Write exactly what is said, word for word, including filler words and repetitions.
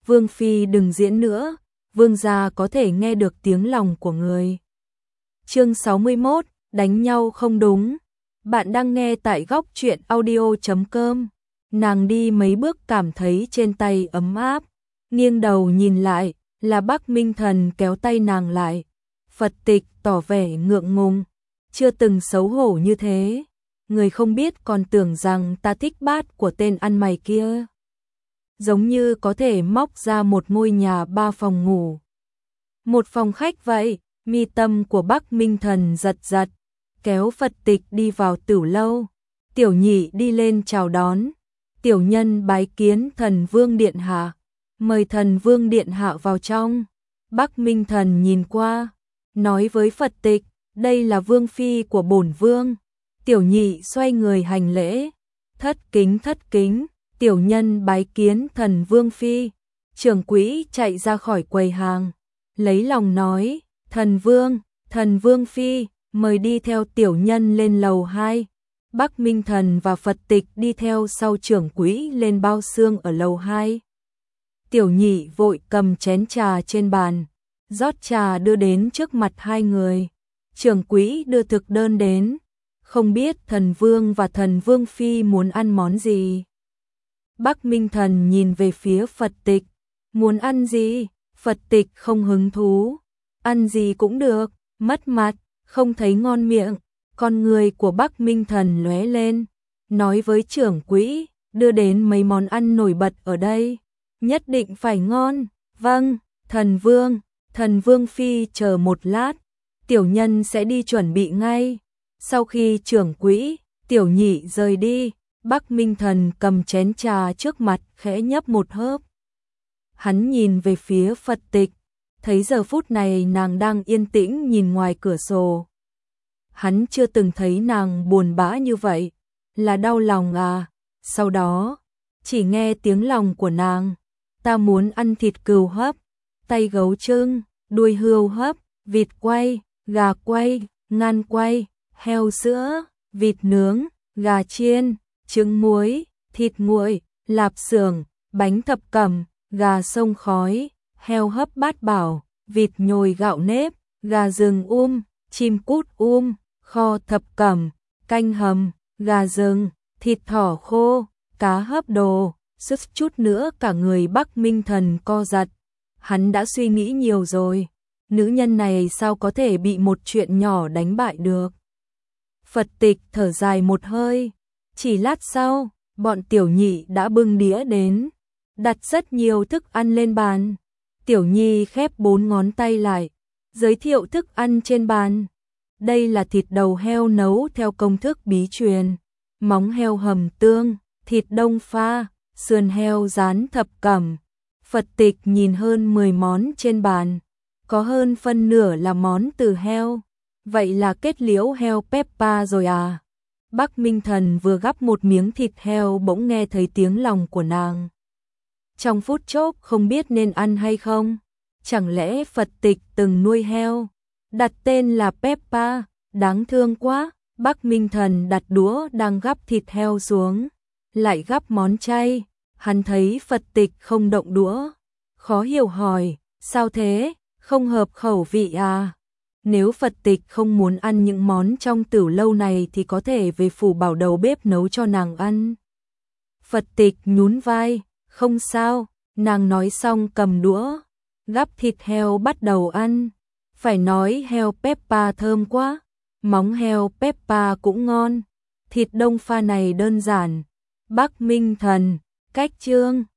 Vương phi đừng diễn nữa, vương gia có thể nghe được tiếng lòng của người. Chương sáu mươi mốt, đánh nhau không đúng. Bạn đang nghe tại góc truyện audio chấm com. Nàng đi mấy bước cảm thấy trên tay ấm áp, nghiêng đầu nhìn lại, là Bắc Minh Thần kéo tay nàng lại. Phật Tịch tỏ vẻ ngượng ngùng, chưa từng xấu hổ như thế. Người không biết còn tưởng rằng ta thích bát của tên ăn mày kia. Giống như có thể móc ra một ngôi nhà ba phòng ngủ, một phòng khách vậy. Mi tâm của Bắc Minh Thần giật giật, kéo Phật Tịch đi vào tửu lâu. Tiểu nhị đi lên chào đón. Tiểu nhân bái kiến Thần Vương điện hạ, mời Thần Vương điện hạ vào trong. Bắc Minh Thần nhìn qua, nói với Phật Tịch, đây là vương phi của bổn vương. Tiểu nhị xoay người hành lễ, thất kính thất kính, tiểu nhân bái kiến Thần Vương phi. Trưởng quỹ chạy ra khỏi quầy hàng, lấy lòng nói, Thần Vương, Thần Vương phi, mời đi theo tiểu nhân lên lầu hai. Bắc Minh Thần và Phật Tịch đi theo sau trưởng quỹ lên bao xương ở lầu hai. Tiểu nhị vội cầm chén trà trên bàn, rót trà đưa đến trước mặt hai người. Trưởng quỹ đưa thực đơn đến, không biết Thần Vương và Thần Vương phi muốn ăn món gì. Bắc Minh Thần nhìn về phía Phật Tịch, muốn ăn gì? Phật Tịch không hứng thú, ăn gì cũng được, mất mặt, không thấy ngon miệng. Con người của Bắc Minh Thần lóe lên, nói với trưởng quỹ, đưa đến mấy món ăn nổi bật ở đây, nhất định phải ngon. Vâng, Thần Vương, Thần Vương phi chờ một lát, tiểu nhân sẽ đi chuẩn bị ngay. Sau khi trưởng quỹ, tiểu nhị rời đi, Bắc Minh Thần cầm chén trà trước mặt khẽ nhấp một hớp. Hắn nhìn về phía Phật Tịch, thấy giờ phút này nàng đang yên tĩnh nhìn ngoài cửa sổ. Hắn chưa từng thấy nàng buồn bã như vậy, là đau lòng à. Sau đó, chỉ nghe tiếng lòng của nàng, ta muốn ăn thịt cừu hấp, tay gấu trưng, đuôi hươu hấp, vịt quay, gà quay, ngan quay, heo sữa, vịt nướng, gà chiên, trứng muối, thịt nguội, lạp xưởng, bánh thập cẩm, gà sông khói, heo hấp bát bảo, vịt nhồi gạo nếp, gà rừng um, chim cút um, kho thập cẩm, canh hầm, gà rừng, thịt thỏ khô, cá hấp đồ. Sức chút nữa cả người Bắc Minh Thần co giật. Hắn đã suy nghĩ nhiều rồi, nữ nhân này sao có thể bị một chuyện nhỏ đánh bại được. Phật Tịch thở dài một hơi, chỉ lát sau, bọn tiểu nhị đã bưng đĩa đến, đặt rất nhiều thức ăn lên bàn. Tiểu nhi khép bốn ngón tay lại, giới thiệu thức ăn trên bàn. Đây là thịt đầu heo nấu theo công thức bí truyền, móng heo hầm tương, thịt đông pha, sườn heo rán thập cẩm. Phật Tịch nhìn hơn mười món trên bàn, có hơn phân nửa là món từ heo. Vậy là kết liễu heo Peppa rồi à? Bắc Minh Thần vừa gắp một miếng thịt heo bỗng nghe thấy tiếng lòng của nàng. Trong phút chốc không biết nên ăn hay không. Chẳng lẽ Phật Tịch từng nuôi heo, đặt tên là Peppa, đáng thương quá. Bắc Minh Thần đặt đũa đang gắp thịt heo xuống, lại gắp món chay. Hắn thấy Phật Tịch không động đũa, khó hiểu hỏi, sao thế, không hợp khẩu vị à? Nếu Phật Tịch không muốn ăn những món trong tửu lâu này thì có thể về phủ bảo đầu bếp nấu cho nàng ăn. Phật Tịch nhún vai, không sao. Nàng nói xong cầm đũa, gắp thịt heo bắt đầu ăn. Phải nói heo Peppa thơm quá, móng heo Peppa cũng ngon. Thịt đông pha này đơn giản. Bắc Minh Thần, cách chương